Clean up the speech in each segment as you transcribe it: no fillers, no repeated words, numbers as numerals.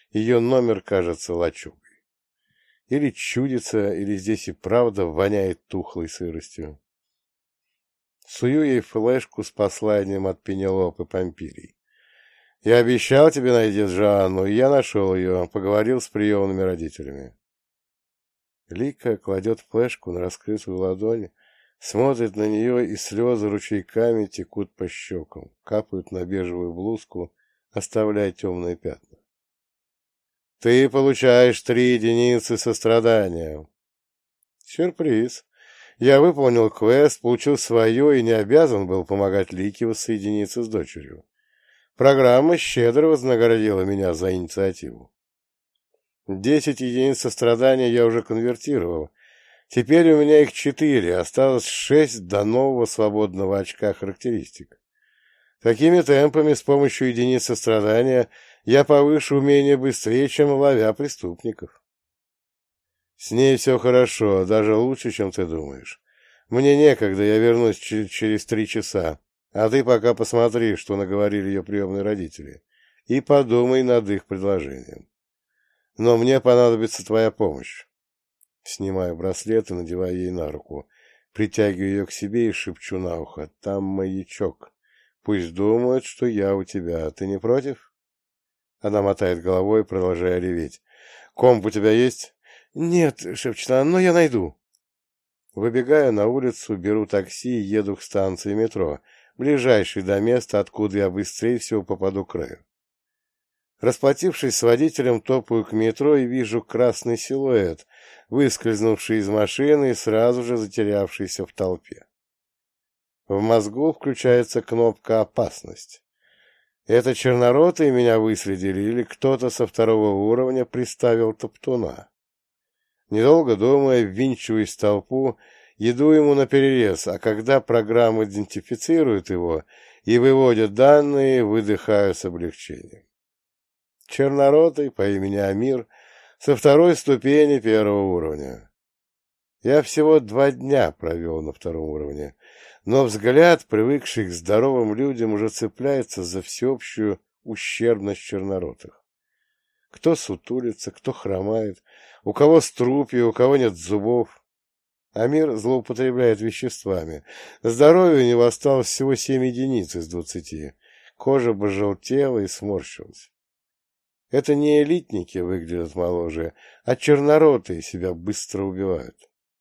Ее номер кажется лачугой. Или чудится, или здесь и правда воняет тухлой сыростью. Сую ей флешку с посланием от Пенелопы Помпилий. Я обещал тебе найти Жанну, и я нашел ее, поговорил с приемными родителями. Лика кладет флешку на раскрытую ладонь, смотрит на нее, и слезы ручейками текут по щекам, капают на бежевую блузку, оставляя темные пятна. Ты получаешь 3 единицы сострадания. Сюрприз. Я выполнил квест, получил свое и не обязан был помогать Лике воссоединиться с дочерью. Программа щедро вознаградила меня за инициативу. 10 единиц сострадания я уже конвертировал. Теперь у меня их 4, осталось 6 до нового свободного очка характеристик. Такими темпами с помощью единиц сострадания я повышу умение быстрее, чем ловя преступников. С ней все хорошо, даже лучше, чем ты думаешь. Мне некогда, я вернусь через 3 часа, а ты пока посмотри, что наговорили ее приемные родители, и подумай над их предложением. Но мне понадобится твоя помощь. Снимаю браслет и надеваю ей на руку, притягиваю ее к себе и шепчу на ухо: там маячок. Пусть думают, что я у тебя. Ты не против? Она мотает головой, продолжая реветь. Комп у тебя есть? Нет, шепчет она, но я найду. Выбегаю на улицу, беру такси и еду к станции метро, ближайшей до места, откуда я быстрее всего попаду к краю. Расплатившись с водителем, топаю к метро и вижу красный силуэт, выскользнувший из машины и сразу же затерявшийся в толпе. В мозгу включается кнопка «Опасность». Это черноротые меня выследили или кто-то со 2-го уровня приставил топтуна? Недолго думая, ввинчиваюсь в толпу, иду ему наперерез, а когда программа идентифицирует его и выводит данные, выдыхаю с облегчением. Черноротый по имени Амир со 2-й ступени 1-го уровня. Я всего 2 дня провел на 2-м уровне, но взгляд, привыкший к здоровым людям, уже цепляется за всеобщую ущербность черноротых. Кто сутулится, кто хромает, у кого струпье, у кого нет зубов. Амир злоупотребляет веществами. Здоровья у него осталось всего 7 единиц из 20. Кожа пожелтела и сморщилась. Это не элитники выглядят моложе, а черноротые себя быстро убивают.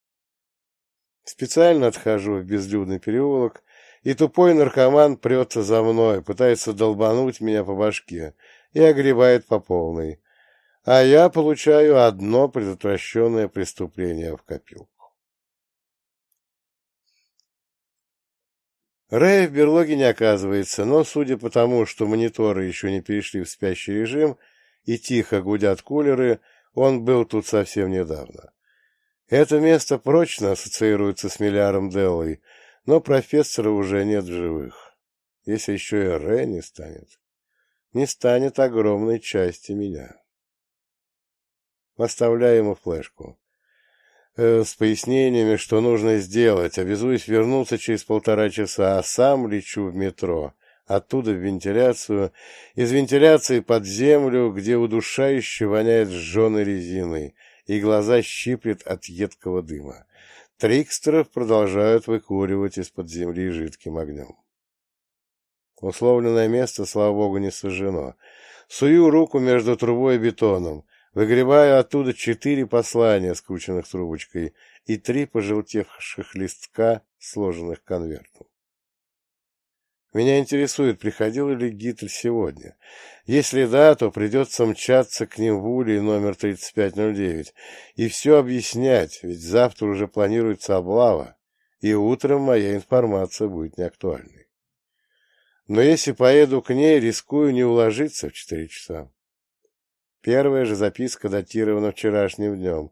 Специально отхожу в безлюдный переулок, и тупой наркоман прется за мной, пытается долбануть меня по башке и огребает по полной, а я получаю одно предотвращенное преступление в копилку. Рэя в берлоге не оказывается, но, судя по тому, что мониторы еще не перешли в спящий режим и тихо гудят кулеры, он был тут совсем недавно. Это место прочно ассоциируется с Миллиаром Деллой, но профессора уже нет в живых. Если еще и Рэ не станет огромной части меня. Оставляю ему флешку. С пояснениями, что нужно сделать, обязуюсь вернуться через 1,5 часа, а сам лечу в метро, оттуда в вентиляцию, из вентиляции под землю, где удушающе воняет сжженной резиной, и глаза щиплет от едкого дыма. Трикстеров продолжают выкуривать из-под земли жидким огнем. Условленное место, слава богу, не сожжено. Сую руку между трубой и бетоном, выгребаю оттуда 4 послания, скрученных трубочкой, и 3 пожелтевших листка, сложенных конвертом. Меня интересует, приходил ли Гитль сегодня. Если да, то придется мчаться к ним в улей номер 3509 и все объяснять, ведь завтра уже планируется облава, и утром моя информация будет неактуальной. Но если поеду к ней, рискую не уложиться в 4 часа. Первая же записка датирована вчерашним днем,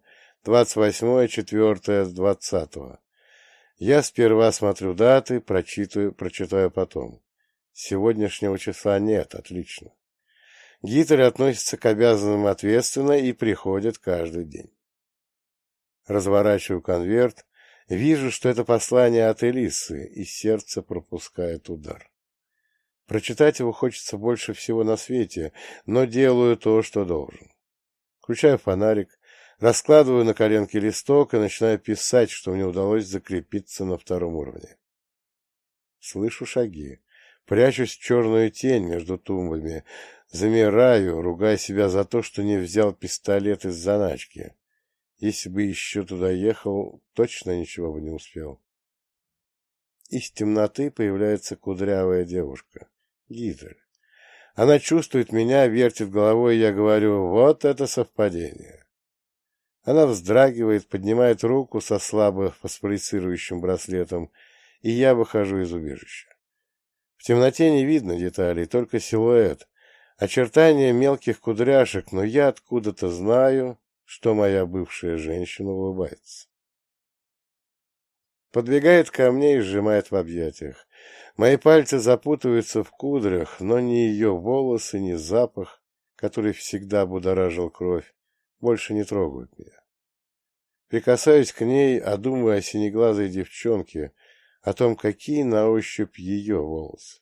28.04.20. Я сперва смотрю даты, прочитаю потом. Сегодняшнего числа нет, отлично. Гитлер относится к обязанным ответственно и приходит каждый день. Разворачиваю конверт, вижу, что это послание от Элисы, и сердце пропускает удар. Прочитать его хочется больше всего на свете, но делаю то, что должен. Включаю фонарик, раскладываю на коленке листок и начинаю писать, что мне удалось закрепиться на втором уровне. Слышу шаги. Прячусь в черную тень между тумбами. Замираю, ругая себя за то, что не взял пистолет из заначки. Если бы еще туда ехал, точно ничего бы не успел. Из темноты появляется кудрявая девушка. Гизель. Она чувствует меня, вертит головой, и я говорю: вот это совпадение. Она вздрагивает, поднимает руку со слабо фосфорицирующим браслетом, и я выхожу из убежища. В темноте не видно деталей, только силуэт, очертания мелких кудряшек, но я откуда-то знаю, что моя бывшая женщина улыбается. Подбегает ко мне и сжимает в объятиях. Мои пальцы запутываются в кудрях, но ни ее волосы, ни запах, который всегда будоражил кровь, больше не трогают меня. Прикасаюсь к ней, а думаю о синеглазой девчонке, о том, какие на ощупь ее волосы.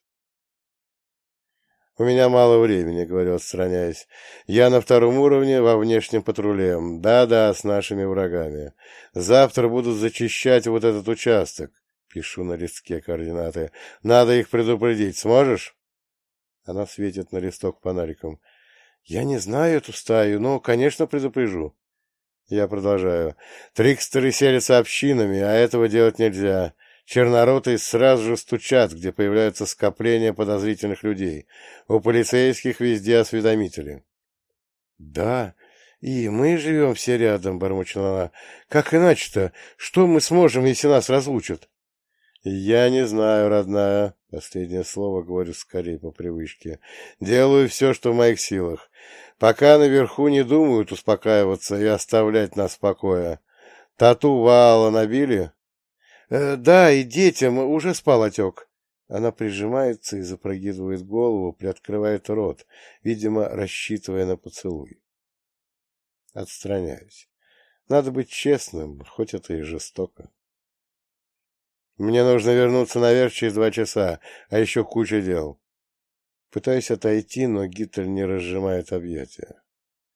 «У меня мало времени», — говорю, отстраняясь. «Я на втором уровне во внешнем патруле. Да-да, с нашими врагами. Завтра буду зачищать вот этот участок». Пишу на листке координаты. «Надо их предупредить. Сможешь?» Она светит на листок фонариком. «Я не знаю эту стаю, но, конечно, предупрежу». Я продолжаю. «Трикстеры селятся общинами, а этого делать нельзя. Черноротые сразу же стучат, где появляются скопления подозрительных людей. У полицейских везде осведомители». «Да, и мы живем все рядом», — бормочет она. «Как иначе-то? Что мы сможем, если нас разлучат?» «Я не знаю, родная», — последнее слово говорю скорее по привычке. «Делаю все, что в моих силах. Пока наверху не думают успокаиваться и оставлять нас в покое. Тату Ваала набили?» «Да, и детям уже спал отек». Она прижимается и запрокидывает голову, приоткрывает рот, видимо, рассчитывая на поцелуй. Отстраняюсь. Надо быть честным, хоть это и жестоко. Мне нужно вернуться наверх через 2 часа, а еще куча дел. Пытаюсь отойти, но Гитлер не разжимает объятия.